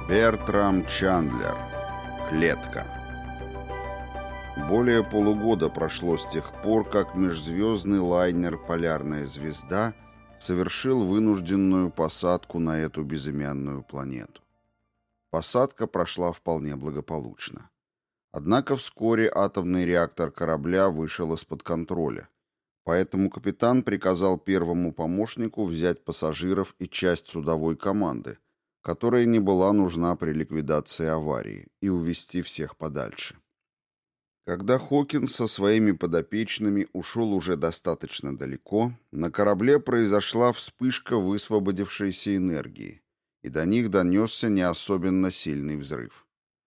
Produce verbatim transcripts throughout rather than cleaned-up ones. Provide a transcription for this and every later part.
Бертрам Чандлер. Клетка. Более полугода прошло с тех пор, как межзвездный лайнер «Полярная звезда» совершил вынужденную посадку на эту безымянную планету. Посадка прошла вполне благополучно. Однако вскоре атомный реактор корабля вышел из-под контроля, поэтому капитан приказал первому помощнику взять пассажиров и часть судовой команды, которая не была нужна при ликвидации аварии, и увезти всех подальше. Когда Хокинс со своими подопечными ушел уже достаточно далеко, на корабле произошла вспышка высвободившейся энергии, и до них донесся не особенно сильный взрыв.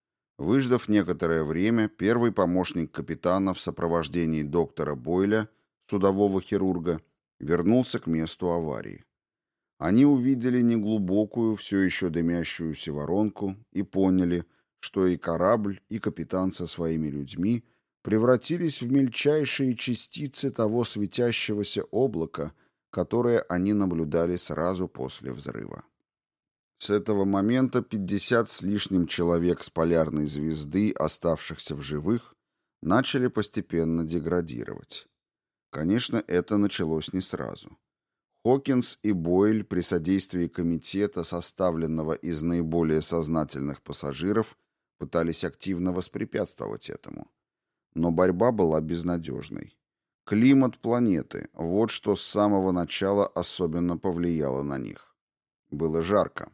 Выждав некоторое время, первый помощник капитана в сопровождении доктора Бойля, судового хирурга, вернулся к месту аварии. Они увидели неглубокую, все еще дымящуюся воронку и поняли, что и корабль, и капитан со своими людьми превратились в мельчайшие частицы того светящегося облака, которое они наблюдали сразу после взрыва. С этого момента пятьдесят с лишним человек с полярной звезды, оставшихся в живых, начали постепенно деградировать. Конечно, это началось не сразу. Хокинс и Бойль при содействии комитета, составленного из наиболее сознательных пассажиров, пытались активно воспрепятствовать этому. Но борьба была безнадежной. Климат планеты – вот что с самого начала особенно повлияло на них. Было жарко.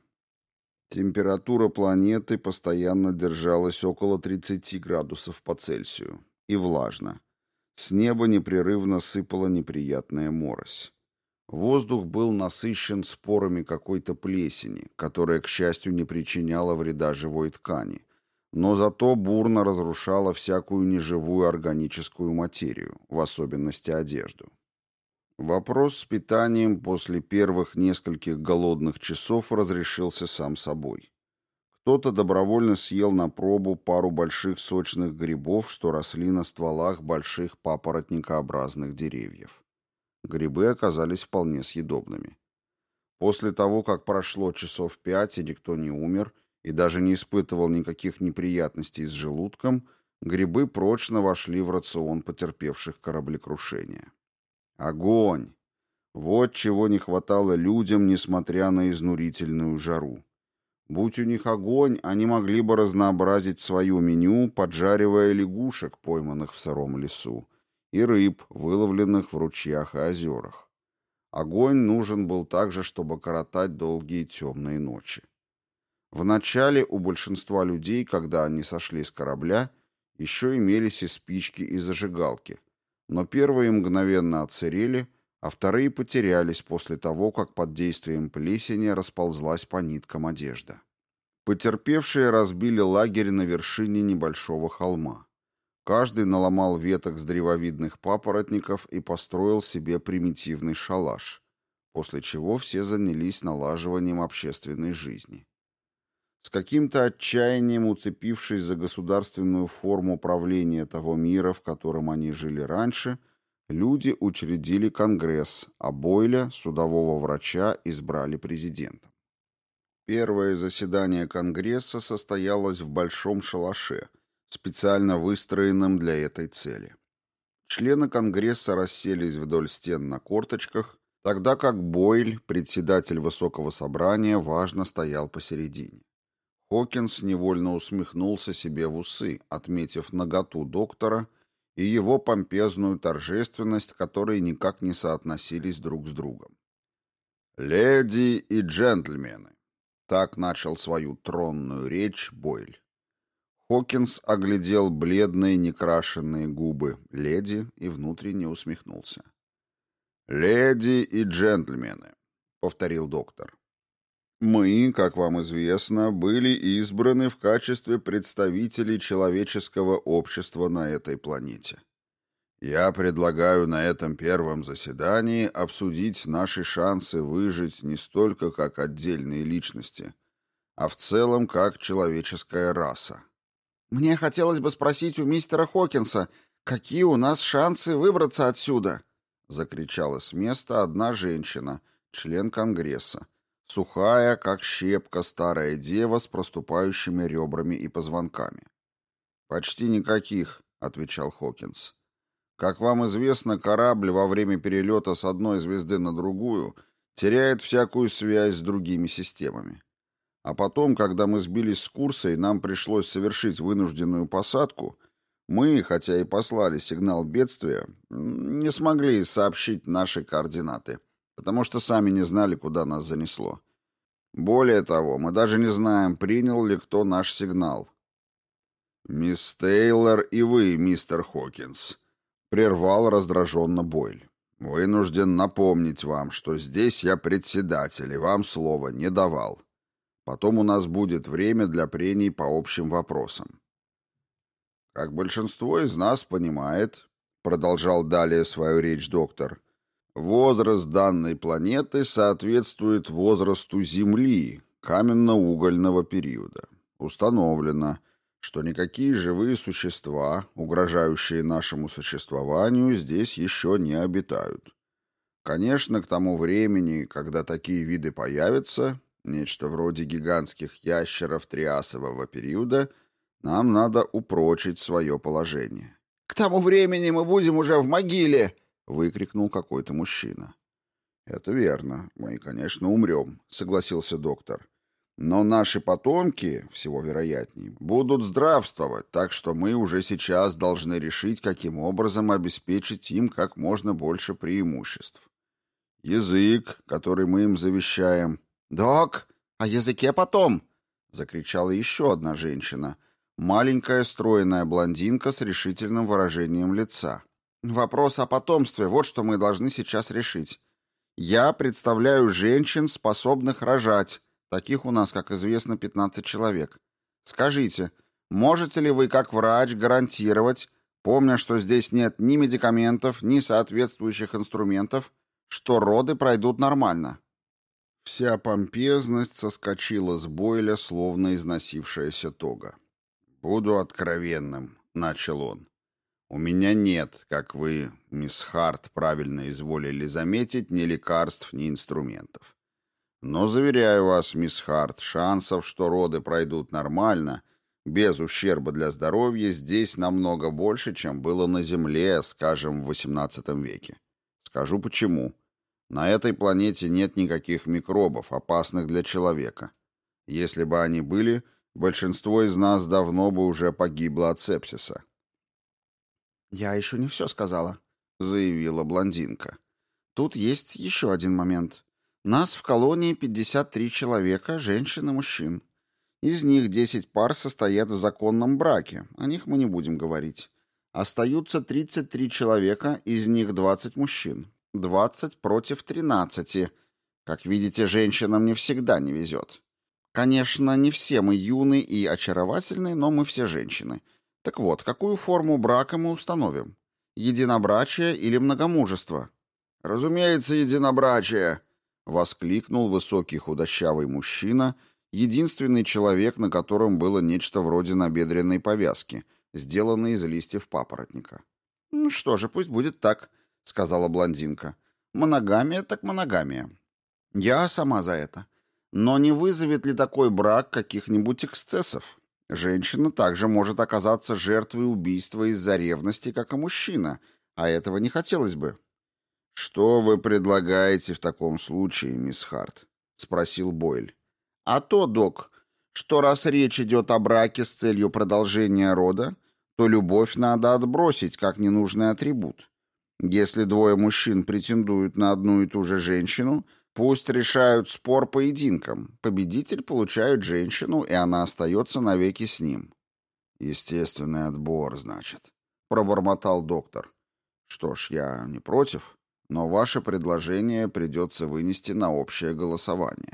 Температура планеты постоянно держалась около тридцати градусов по Цельсию. И влажно. С неба непрерывно сыпала неприятная морось. Воздух был насыщен спорами какой-то плесени, которая, к счастью, не причиняла вреда живой ткани, но зато бурно разрушала всякую неживую органическую материю, в особенности одежду. Вопрос с питанием после первых нескольких голодных часов разрешился сам собой. Кто-то добровольно съел на пробу пару больших сочных грибов, что росли на стволах больших папоротникообразных деревьев. Грибы оказались вполне съедобными. После того, как прошло часов пять, и никто не умер, и даже не испытывал никаких неприятностей с желудком, грибы прочно вошли в рацион потерпевших кораблекрушение. Огонь! Вот чего не хватало людям, несмотря на изнурительную жару. Будь у них огонь, они могли бы разнообразить свое меню, поджаривая лягушек, пойманных в сыром лесу, и рыб, выловленных в ручьях и озерах. Огонь нужен был также, чтобы коротать долгие темные ночи. Вначале у большинства людей, когда они сошли с корабля, еще имелись и спички, и зажигалки, но первые мгновенно отсырели, а вторые потерялись после того, как под действием плесени расползлась по ниткам одежда. Потерпевшие разбили лагерь на вершине небольшого холма. Каждый наломал веток с древовидных папоротников и построил себе примитивный шалаш, после чего все занялись налаживанием общественной жизни. С каким-то отчаянием, уцепившись за государственную форму правления того мира, в котором они жили раньше, люди учредили Конгресс, а Бойля, судового врача, избрали президентом. Первое заседание Конгресса состоялось в большом шалаше, специально выстроенном для этой цели. Члены Конгресса расселись вдоль стен на корточках, тогда как Бойль, председатель Высокого собрания, важно стоял посередине. Хокинс невольно усмехнулся себе в усы, отметив наготу доктора и его помпезную торжественность, которые никак не соотносились друг с другом. «Леди и джентльмены», — так начал свою тронную речь Бойль. Хокинс оглядел бледные некрашенные губы леди и внутренне усмехнулся. «Леди и джентльмены», — повторил доктор. «Мы, как вам известно, были избраны в качестве представителей человеческого общества на этой планете. Я предлагаю на этом первом заседании обсудить наши шансы выжить не столько как отдельные личности, а в целом как человеческая раса. «Мне хотелось бы спросить у мистера Хокинса, какие у нас шансы выбраться отсюда?» — закричала с места одна женщина, член Конгресса, Сухая, как щепка, старая дева с проступающими ребрами и позвонками. «Почти никаких», — отвечал Хокинс. «Как вам известно, корабль во время перелета с одной звезды на другую теряет всякую связь с другими системами. А потом, когда мы сбились с курса и нам пришлось совершить вынужденную посадку, мы, хотя и послали сигнал бедствия, не смогли сообщить наши координаты, потому что сами не знали, куда нас занесло. Более того, мы даже не знаем, принял ли кто наш сигнал». «Мисс Тейлор и вы, мистер Хокинс», — прервал раздраженно Бойль. «Вынужден напомнить вам, что здесь я председатель и вам слова не давал. Потом у нас будет время для прений по общим вопросам». «Как большинство из нас понимает», — продолжал далее свою речь доктор, «возраст данной планеты соответствует возрасту Земли, каменно-угольного периода. Установлено, что никакие живые существа, угрожающие нашему существованию, здесь еще не обитают. Конечно, к тому времени, когда такие виды появятся, нечто вроде гигантских ящеров триасового периода, нам надо упрочить свое положение». «К тому времени мы будем уже в могиле!» — выкрикнул какой-то мужчина. «Это верно. Мы, конечно, умрем», — согласился доктор. «Но наши потомки, всего вероятней, будут здравствовать, так что мы уже сейчас должны решить, каким образом обеспечить им как можно больше преимуществ. Язык, который мы им завещаем». «Док, о языке потом!» — закричала еще одна женщина, маленькая стройная блондинка с решительным выражением лица. «Вопрос о потомстве — вот что мы должны сейчас решить. Я представляю женщин, способных рожать. Таких у нас, как известно, пятнадцать человек. Скажите, можете ли вы, как врач, гарантировать, помня, что здесь нет ни медикаментов, ни соответствующих инструментов, что роды пройдут нормально?» Вся помпезность соскочила с Бойля, словно износившаяся тога. «Буду откровенным», — начал он. «У меня нет, как вы, мисс Харт, правильно изволили заметить, ни лекарств, ни инструментов. Но, заверяю вас, мисс Харт, шансов, что роды пройдут нормально, без ущерба для здоровья, здесь намного больше, чем было на Земле, скажем, в восемнадцатом веке. Скажу почему. На этой планете нет никаких микробов, опасных для человека. Если бы они были, большинство из нас давно бы уже погибло от сепсиса». «Я еще не все сказала», — заявила блондинка. «Тут есть еще один момент. Нас в колонии пятьдесят три человека, женщин и мужчин. Из них десять пар состоят в законном браке, о них мы не будем говорить. Остаются тридцать три человека, из них двадцать мужчин. двадцать против тринадцати. Как видите, женщинам не всегда не везет. Конечно, не все мы юны и очаровательны, но мы все женщины. Так вот, какую форму брака мы установим? Единобрачие или многомужество?» «Разумеется, единобрачие!» — воскликнул высокий худощавый мужчина, единственный человек, на котором было нечто вроде набедренной повязки, сделанной из листьев папоротника. «Ну что же, пусть будет так», — сказала блондинка. «Моногамия так моногамия. Я сама за это. Но не вызовет ли такой брак каких-нибудь эксцессов? Женщина также может оказаться жертвой убийства из-за ревности, как и мужчина, а этого не хотелось бы». «Что вы предлагаете в таком случае, мисс Харт?» — спросил Бойль. «А то, док, что раз речь идет о браке с целью продолжения рода, то любовь надо отбросить как ненужный атрибут. Если двое мужчин претендуют на одну и ту же женщину, пусть решают спор поединком. Победитель получает женщину, и она остается навеки с ним». «Естественный отбор, значит», — пробормотал доктор. «Что ж, я не против, но ваше предложение придется вынести на общее голосование».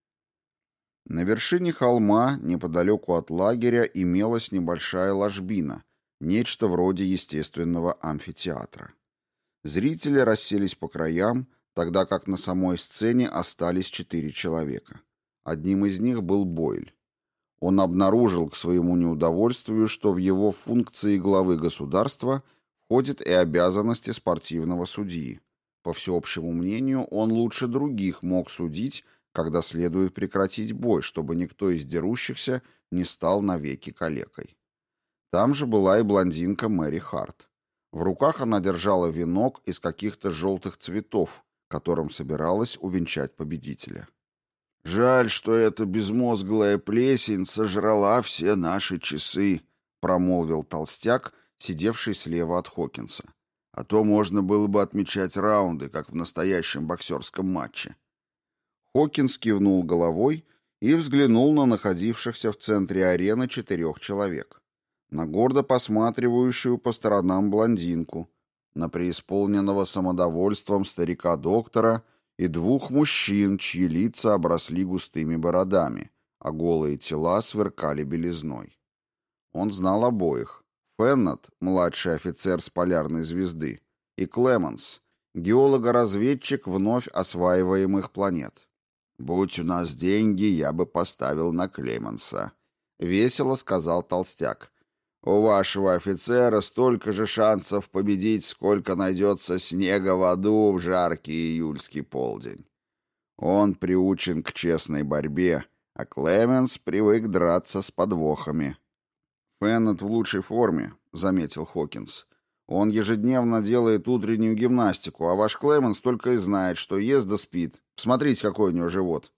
На вершине холма, неподалеку от лагеря, имелась небольшая ложбина, нечто вроде естественного амфитеатра. Зрители расселись по краям, тогда как на самой сцене остались четыре человека. Одним из них был Бойль. Он обнаружил к своему неудовольствию, что в его функции главы государства входят и обязанности спортивного судьи. По всеобщему мнению, он лучше других мог судить, когда следует прекратить бой, чтобы никто из дерущихся не стал навеки калекой. Там же была и блондинка Мэри Харт. В руках она держала венок из каких-то желтых цветов, которым собиралась увенчать победителя. «Жаль, что эта безмозглая плесень сожрала все наши часы», — промолвил толстяк, сидевший слева от Хокинса. «А то можно было бы отмечать раунды, как в настоящем боксерском матче». Хокинс кивнул головой и взглянул на находившихся в центре арены четырех человек. На гордо посматривающую по сторонам блондинку, на преисполненного самодовольством старика-доктора и двух мужчин, чьи лица обросли густыми бородами, а голые тела сверкали белизной. Он знал обоих. Феннет, младший офицер с полярной звезды, и Клеменс, геолого-разведчик вновь осваиваемых планет. «Будь у нас деньги, я бы поставил на Клеменса», — весело сказал толстяк. «У вашего офицера столько же шансов победить, сколько найдется снега в аду в жаркий июльский полдень. Он приучен к честной борьбе, а Клеменс привык драться с подвохами». «Феннет в лучшей форме», — заметил Хокинс. «Он ежедневно делает утреннюю гимнастику, а ваш Клеменс только и знает, что ест да спит. Посмотрите, какой у него живот».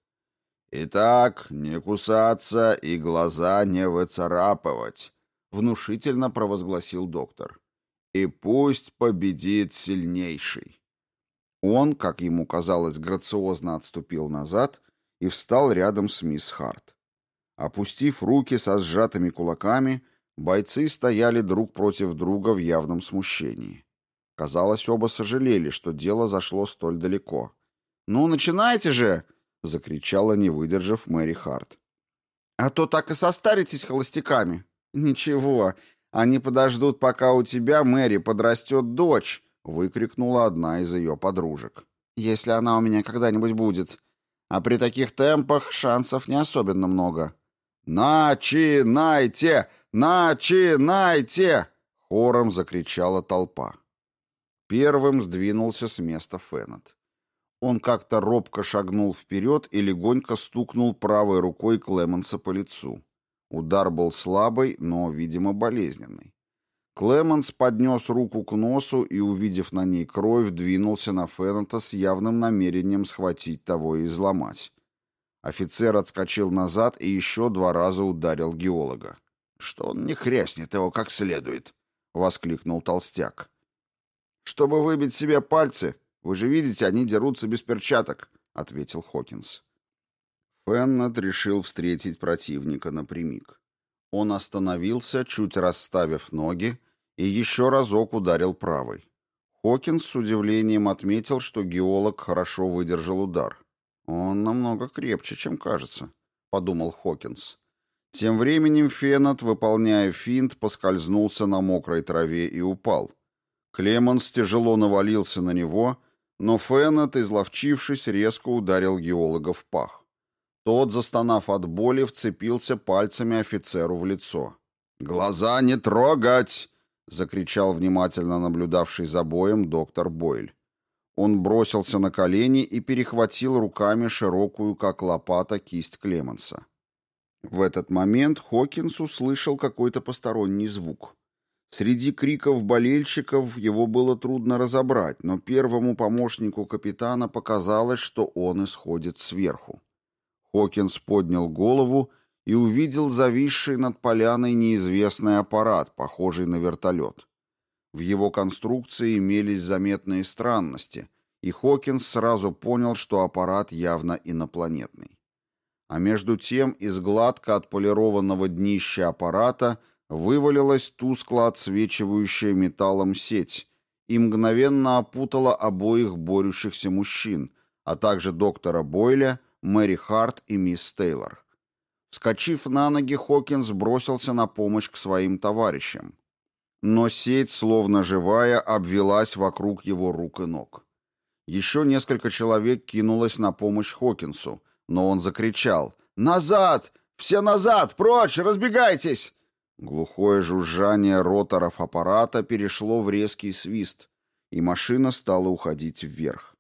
«Итак, не кусаться и глаза не выцарапывать», — внушительно провозгласил доктор. «И пусть победит сильнейший». Он, как ему казалось, грациозно отступил назад и встал рядом с мисс Харт. Опустив руки со сжатыми кулаками, бойцы стояли друг против друга в явном смущении. Казалось, оба сожалели, что дело зашло столь далеко. «Ну, начинайте же!» — закричала, не выдержав, Мэри Харт. «А то так и состаритесь холостяками». «Ничего, они подождут, пока у тебя, Мэри, подрастет дочь», — выкрикнула одна из ее подружек. «Если она у меня когда-нибудь будет. А при таких темпах шансов не особенно много». «Начинайте! Начинайте!» — хором закричала толпа. Первым сдвинулся с места Феннет. Он как-то робко шагнул вперед и легонько стукнул правой рукой Клеменса по лицу. Удар был слабый, но, видимо, болезненный. Клеменс поднес руку к носу и, увидев на ней кровь, двинулся на Феннета с явным намерением схватить того и изломать. Офицер отскочил назад и еще два раза ударил геолога. «Что он не хряснет его как следует?» — воскликнул толстяк. «Чтобы выбить себе пальцы. Вы же видите, они дерутся без перчаток», — ответил Хокинс. Феннет решил встретить противника напрямик. Он остановился, чуть расставив ноги, и еще разок ударил правой. Хокинс с удивлением отметил, что геолог хорошо выдержал удар. «Он намного крепче, чем кажется», — подумал Хокинс. Тем временем Феннет, выполняя финт, поскользнулся на мокрой траве и упал. Клеменс тяжело навалился на него, но Феннет, изловчившись, резко ударил геолога в пах. Тот, застонав от боли, вцепился пальцами офицеру в лицо. «Глаза не трогать!» — закричал внимательно наблюдавший за боем доктор Бойль. Он бросился на колени и перехватил руками широкую, как лопата, кисть Клеменса. В этот момент Хокинс услышал какой-то посторонний звук. Среди криков болельщиков его было трудно разобрать, но первому помощнику капитана показалось, что он исходит сверху. Хокинс поднял голову и увидел зависший над поляной неизвестный аппарат, похожий на вертолет. В его конструкции имелись заметные странности, и Хокинс сразу понял, что аппарат явно инопланетный. А между тем из гладко отполированного днища аппарата вывалилась тускло отсвечивающая металлом сеть и мгновенно опутала обоих борющихся мужчин, а также доктора Бойля, Мэри Харт и мисс Тейлор. Вскочив на ноги, Хокинс бросился на помощь к своим товарищам. Но сеть, словно живая, обвелась вокруг его рук и ног. Еще несколько человек кинулось на помощь Хокинсу, но он закричал: «Назад! Все назад! Прочь! Разбегайтесь!» Глухое жужжание роторов аппарата перешло в резкий свист, и машина стала уходить вверх.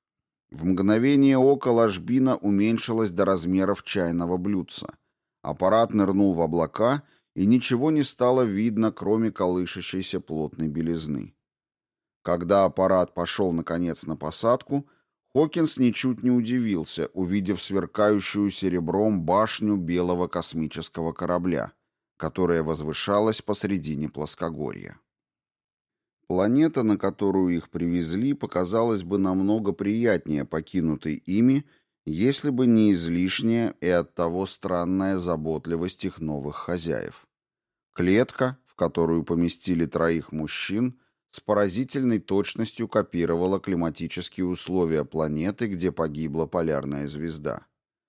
В мгновение ока ложбина уменьшилась до размеров чайного блюдца. Аппарат нырнул в облака, и ничего не стало видно, кроме колышащейся плотной белизны. Когда аппарат пошел, наконец, на посадку, Хокинс ничуть не удивился, увидев сверкающую серебром башню белого космического корабля, которая возвышалась посредине плоскогорья. Планета, на которую их привезли, показалась бы намного приятнее покинутой ими, если бы не излишняя и оттого странная заботливость их новых хозяев. Клетка, в которую поместили троих мужчин, с поразительной точностью копировала климатические условия планеты, где погибла полярная звезда.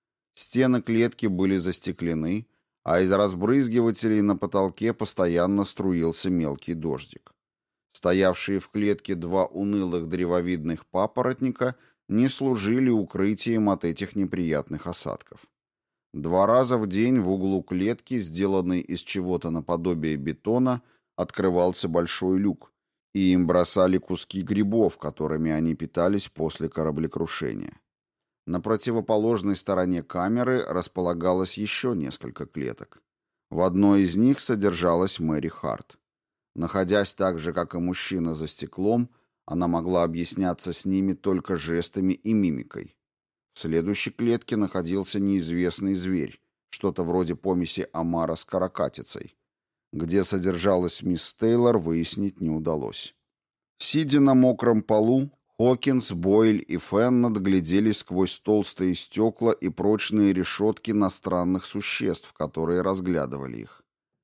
Стены клетки были застеклены, а из разбрызгивателей на потолке постоянно струился мелкий дождик. Стоявшие в клетке два унылых древовидных папоротника не служили укрытием от этих неприятных осадков. Два раза в день в углу клетки, сделанной из чего-то наподобие бетона, открывался большой люк, и им бросали куски грибов, которыми они питались после кораблекрушения. На противоположной стороне камеры располагалось еще несколько клеток. В одной из них содержалась Мэри Харт. Находясь так же, как и мужчина за стеклом, она могла объясняться с ними только жестами и мимикой. В следующей клетке находился неизвестный зверь, что-то вроде помеси омара с каракатицей. Где содержалась мисс Тейлор, выяснить не удалось. Сидя на мокром полу, Хокинс, Бойль и Феннет глядели сквозь толстые стекла и прочные решетки на странных существ, которые разглядывали их.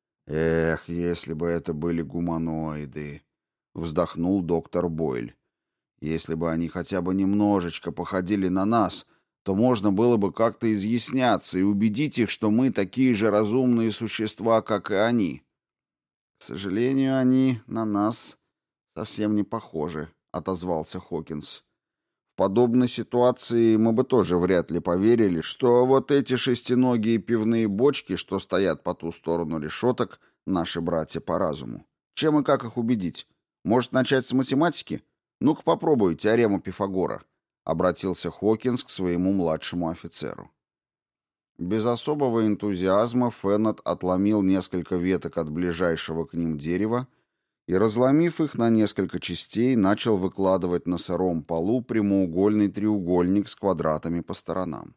«Эх, если бы это были гуманоиды!» — вздохнул доктор Бойль. «Если бы они хотя бы немножечко походили на нас, то можно было бы как-то изъясняться и убедить их, что мы такие же разумные существа, как и они». «К сожалению, они на нас совсем не похожи», — отозвался Хокинс. «В подобной ситуации мы бы тоже вряд ли поверили, что вот эти шестиногие пивные бочки, что стоят по ту сторону решеток, наши братья по разуму. Чем и как их убедить? Может, начать с математики? Ну-ка попробуй теорему Пифагора», — обратился Хокинс к своему младшему офицеру. Без особого энтузиазма Феннет отломил несколько веток от ближайшего к ним дерева и, разломив их на несколько частей, начал выкладывать на сыром полу прямоугольный треугольник с квадратами по сторонам.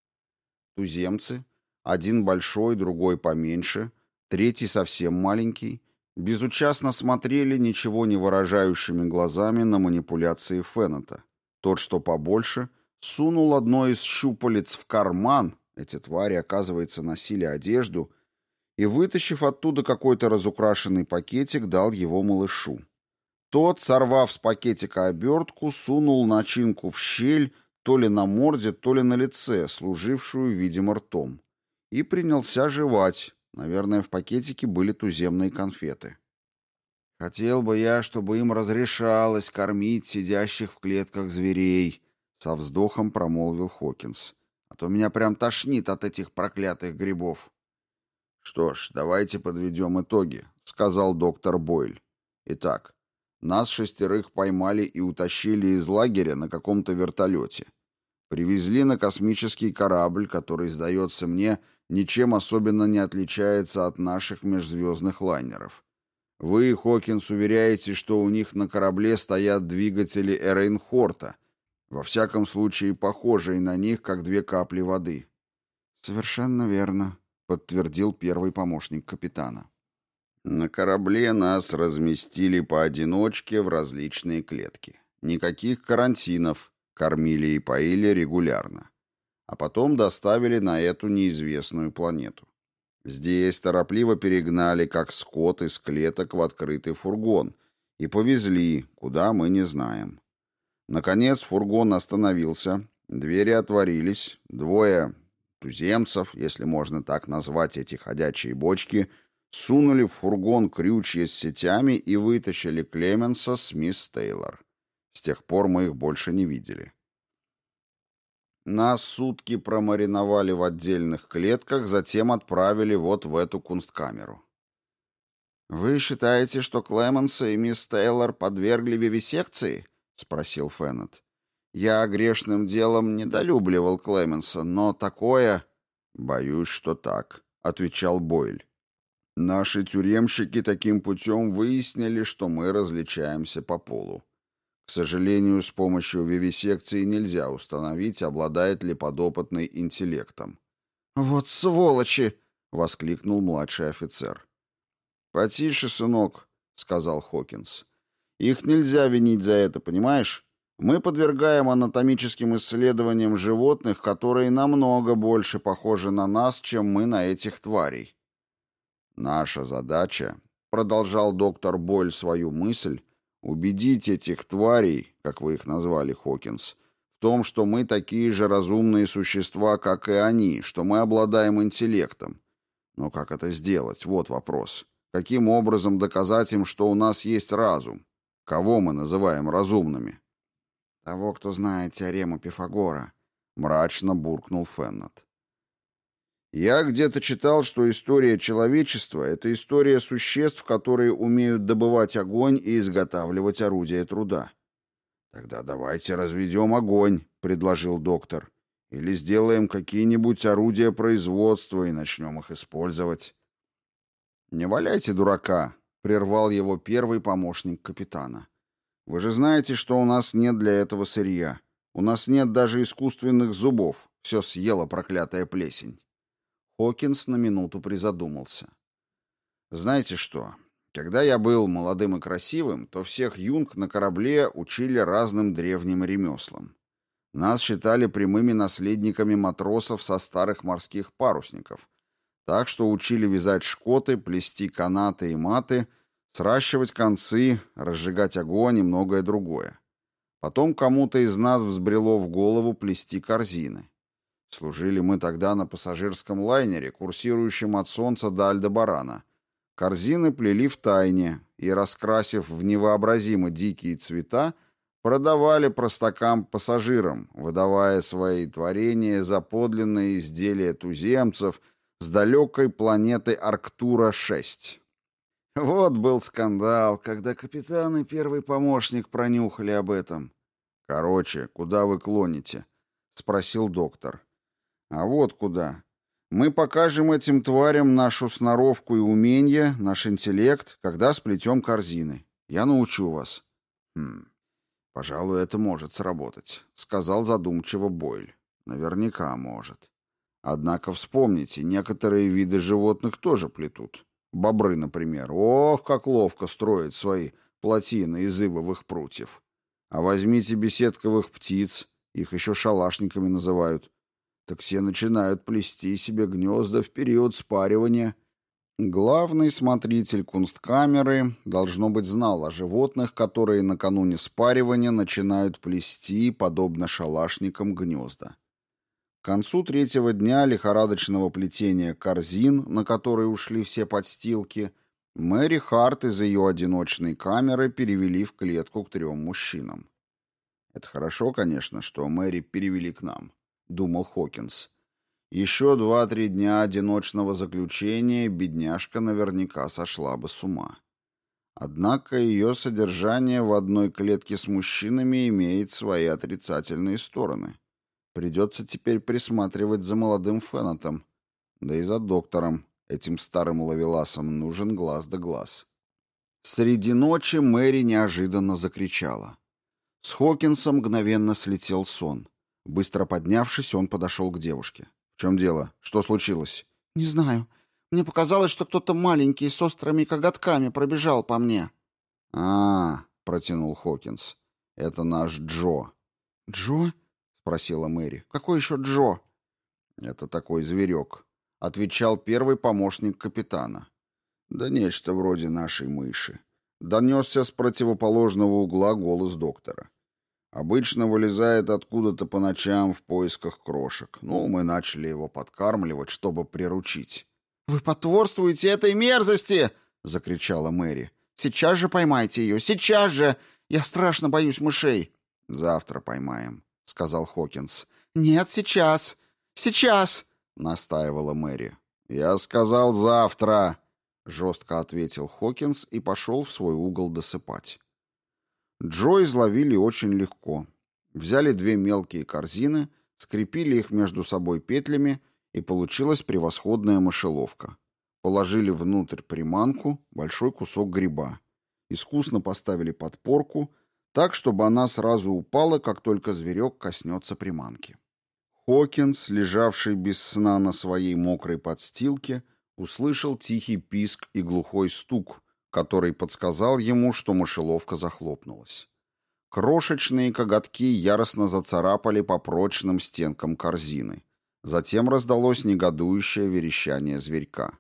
Туземцы, один большой, другой поменьше, третий совсем маленький, безучастно смотрели ничего не выражающими глазами на манипуляции Феннета. Тот, что побольше, сунул одно из щупалец в карман, эти твари, оказывается, носили одежду, и, вытащив оттуда какой-то разукрашенный пакетик, дал его малышу. Тот, сорвав с пакетика обертку, сунул начинку в щель то ли на морде, то ли на лице, служившую, видимо, ртом, и принялся жевать. Наверное, в пакетике были туземные конфеты. «Хотел бы я, чтобы им разрешалось кормить сидящих в клетках зверей», — со вздохом промолвил Хокинс. «А то меня прям тошнит от этих проклятых грибов». «Что ж, давайте подведем итоги», — сказал доктор Бойль. «Итак, нас шестерых поймали и утащили из лагеря на каком-то вертолете. Привезли на космический корабль, который, сдается мне, ничем особенно не отличается от наших межзвездных лайнеров. Вы, Хокинс, уверяете, что у них на корабле стоят двигатели Эрейнхорта, во всяком случае похожие на них, как две капли воды». «Совершенно верно», — подтвердил первый помощник капитана. «На корабле нас разместили поодиночке в различные клетки. Никаких карантинов, кормили и поили регулярно. А потом доставили на эту неизвестную планету. Здесь торопливо перегнали, как скот, из клеток в открытый фургон и повезли, куда мы не знаем. Наконец фургон остановился, двери отворились, двое туземцев, если можно так назвать эти ходячие бочки, сунули в фургон крючья с сетями и вытащили Клеменса с мисс Тейлор. С тех пор мы их больше не видели. Нас сутки промариновали в отдельных клетках, затем отправили вот в эту кунсткамеру». «Вы считаете, что Клеменса и мисс Тейлор подвергли вивисекции?» — спросил Феннет. Я грешным делом недолюбливал Клеменса, но такое... «Боюсь, что так», — отвечал Бойль. «Наши тюремщики таким путем выяснили, что мы различаемся по полу. К сожалению, с помощью вивисекции нельзя установить, обладает ли подопытный интеллектом». «Вот сволочи!» — воскликнул младший офицер. «Потише, сынок», — сказал Хокинс. «Их нельзя винить за это, понимаешь? Мы подвергаем анатомическим исследованиям животных, которые намного больше похожи на нас, чем мы на этих тварей». «Наша задача», — продолжал доктор Бойль свою мысль, «убедить этих тварей, как вы их назвали, Хокинс, в том, что мы такие же разумные существа, как и они, что мы обладаем интеллектом. Но как это сделать? Вот вопрос. Каким образом доказать им, что у нас есть разум? Кого мы называем разумными?» «Того, кто знает теорему Пифагора», — мрачно буркнул Феннет. «Я где-то читал, что история человечества — это история существ, которые умеют добывать огонь и изготавливать орудия труда». «Тогда давайте разведем огонь», — предложил доктор. «Или сделаем какие-нибудь орудия производства и начнем их использовать». «Не валяйте дурака», — прервал его первый помощник капитана. «Вы же знаете, что у нас нет для этого сырья. У нас нет даже искусственных зубов. Все съела проклятая плесень». Хокинс на минуту призадумался. «Знаете что? Когда я был молодым и красивым, то всех юнг на корабле учили разным древним ремеслам. Нас считали прямыми наследниками матросов со старых морских парусников, так что учили вязать шкоты, плести канаты и маты, сращивать концы, разжигать огонь и многое другое. Потом кому-то из нас взбрело в голову плести корзины. Служили мы тогда на пассажирском лайнере, курсирующем от Солнца до Альдебарана. Корзины плели в тайне и, раскрасив в невообразимо дикие цвета, продавали простакам-пассажирам, выдавая свои творения за подлинные изделия туземцев с далекой планеты Арктура шесть. Вот был скандал, когда капитан и первый помощник пронюхали об этом. «Короче, куда вы клоните?» — спросил доктор. «А вот куда. Мы покажем этим тварям нашу сноровку и умение, наш интеллект, когда сплетем корзины. Я научу вас». «Хм, пожалуй, это может сработать», — сказал задумчиво Бойль. «Наверняка может. Однако вспомните, некоторые виды животных тоже плетут. Бобры, например. Ох, как ловко строят свои плотины из ивовых прутьев. А возьмите беседковых птиц, их еще шалашниками называют. Так все начинают плести себе гнезда в период спаривания». Главный смотритель кунсткамеры, должно быть, знал о животных, которые накануне спаривания начинают плести, подобно шалашникам, гнезда. К концу третьего дня лихорадочного плетения корзин, на которые ушли все подстилки, Мэри Харт из ее одиночной камеры перевели в клетку к трем мужчинам. «Это хорошо, конечно, что Мэри перевели к нам», — думал Хокинс. «Еще два-три дня одиночного заключения бедняжка наверняка сошла бы с ума. Однако ее содержание в одной клетке с мужчинами имеет свои отрицательные стороны. Придется теперь присматривать за молодым Феннетом, да и за доктором. Этим старым ловеласом нужен глаз да глаз». Среди ночи Мэри неожиданно закричала. С Хокинса мгновенно слетел сон. Быстро поднявшись, он подошел к девушке. «В чем дело? Что случилось?» «Не знаю. Мне показалось, что кто-то маленький с острыми коготками пробежал по мне». «А, — протянул Хокинс, — это наш Джо». «Джо?» — спросила Мэри. «Какой еще Джо?» «Это такой зверек», — отвечал первый помощник капитана. «Да нечто вроде нашей мыши». Донесся с противоположного угла голос доктора. «Обычно вылезает откуда-то по ночам в поисках крошек. Ну, мы начали его подкармливать, чтобы приручить». «Вы потворствуете этой мерзости!» — закричала Мэри. «Сейчас же поймайте ее! Сейчас же! Я страшно боюсь мышей!» «Завтра поймаем», — сказал Хокинс. «Нет, сейчас! Сейчас!» — настаивала Мэри. «Я сказал завтра!» — жестко ответил Хокинс и пошел в свой угол досыпать. Джо изловили очень легко. Взяли две мелкие корзины, скрепили их между собой петлями, и получилась превосходная мышеловка. Положили внутрь приманку, большой кусок гриба. Искусно поставили подпорку, так, чтобы она сразу упала, как только зверек коснется приманки. Хокинс, лежавший без сна на своей мокрой подстилке, услышал тихий писк и глухой стук, который подсказал ему, что мышеловка захлопнулась. Крошечные коготки яростно зацарапали по прочным стенкам корзины. Затем раздалось негодующее верещание зверька.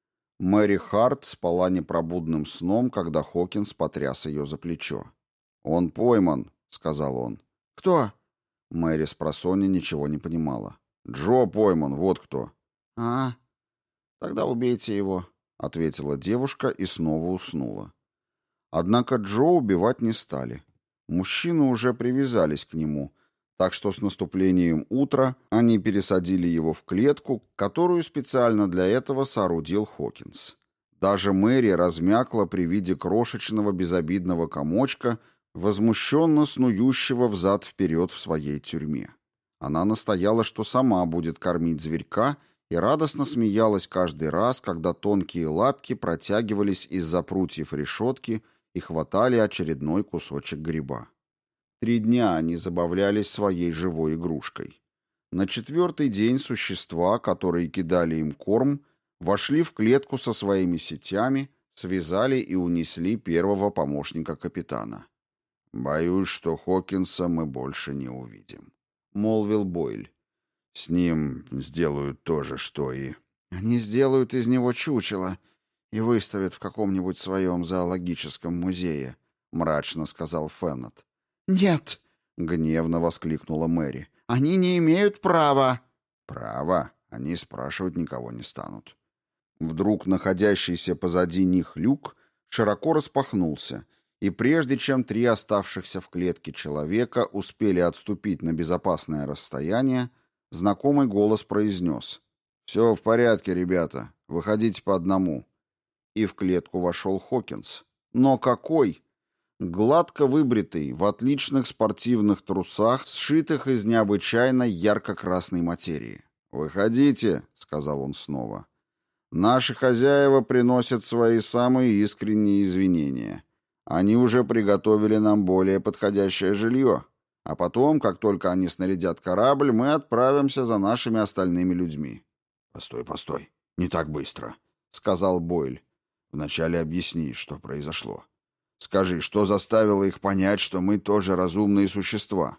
Мэри Харт спала непробудным сном, когда Хокинс потряс ее за плечо. «Он пойман», — сказал он. «Кто?» Мэри спросонья ничего не понимала. «Джо пойман, вот кто». «А, тогда убейте его», — ответила девушка и снова уснула. Однако Джо убивать не стали. Мужчины уже привязались к нему, так что с наступлением утра они пересадили его в клетку, которую специально для этого соорудил Хокинс. Даже Мэри размякла при виде крошечного безобидного комочка, возмущенно снующего взад-вперед в своей тюрьме. Она настояла, что сама будет кормить зверька, и радостно смеялась каждый раз, когда тонкие лапки протягивались из-за прутьев решетки и хватали очередной кусочек гриба. Три дня они забавлялись своей живой игрушкой. На четвертый день существа, которые кидали им корм, вошли в клетку со своими сетями, связали и унесли первого помощника капитана. «Боюсь, что Хокинса мы больше не увидим», — молвил Бойль. «С ним сделают то же, что и...» «Они сделают из него чучело и выставят в каком-нибудь своем зоологическом музее», — мрачно сказал Феннет. «Нет!» — гневно воскликнула Мэри. «Они не имеют права!» «Право? Они спрашивать никого не станут». Вдруг находящийся позади них люк широко распахнулся, и прежде чем три оставшихся в клетке человека успели отступить на безопасное расстояние, знакомый голос произнес: «Все в порядке, ребята, выходите по одному». И в клетку вошел Хокинс. Но какой! Гладко выбритый, в отличных спортивных трусах, сшитых из необычайно ярко-красной материи. «Выходите», — сказал он снова. «Наши хозяева приносят свои самые искренние извинения. Они уже приготовили нам более подходящее жилье. А потом, как только они снарядят корабль, мы отправимся за нашими остальными людьми». «Постой, постой, не так быстро», — сказал Бойль. «Вначале объясни, что произошло. Скажи, что заставило их понять, что мы тоже разумные существа?»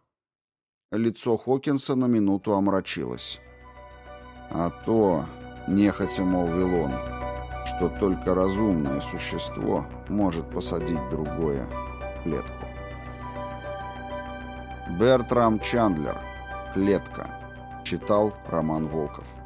Лицо Хокинса на минуту омрачилось. «А то, — нехотя молвил он, — что только разумное существо может посадить другое в клетку». Бертрам Чандлер. «Клетка». Читал Роман Волков.